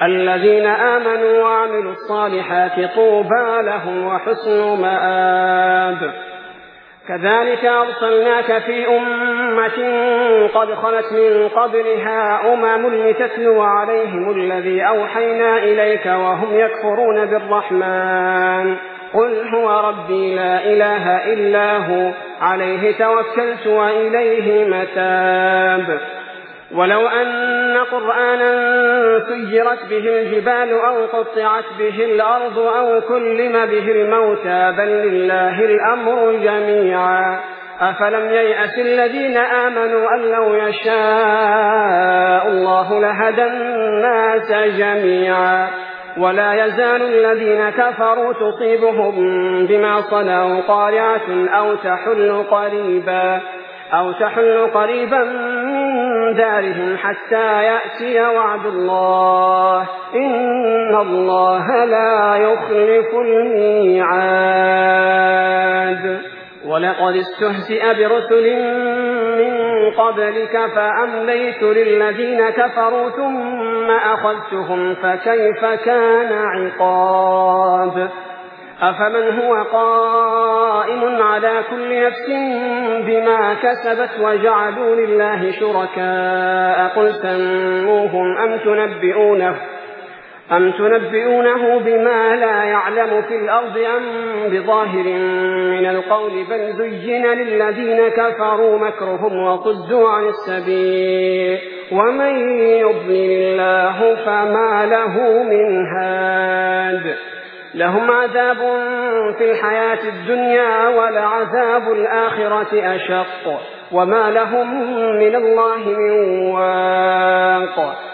الذين آمنوا وعملوا الصالحات طوبى لهم وحسن مآب. كذلك أرسلناك في أمة قد خلت من قبلها لتتلو عليهم الذي أوحينا إليك وهم يكفرون بالرحمن قل هو ربي لا إله إلا هو عليه توكلت وإليه متاب. ولو أن قرآنا سيرت به الجبال أو قطعت به الأرض أو كلم به الموتى بل لله الأمر جميعا أفلم ييأس الذين آمنوا أن لو يشاء الله لهدى الناس جميعا ولا يزال الذين كفروا تصيبهم بما صنعوا قارعة أو تحل قريبا من دارهم حتى يأتي وعد الله إن الله لا يخلف الميعاد. ولقد استهزئ برسل من قبلك فأمليت للذين كفروا ثم أخذتهم فكيف كان عقاب. أفمن هو قائم على كل نفس بما كسبت وجعلوا لله شركاء قل سموهم أم تنبئونه بما لا يعلم في الأرض أم بظاهر من القول بل زين للذين كفروا مكرهم وصدوا عن السبيل ومن يضلل الله فما له من هاد. لهم عذاب في الحياة الدنيا ولعذاب الآخرة أشق وما لهم من الله من واق.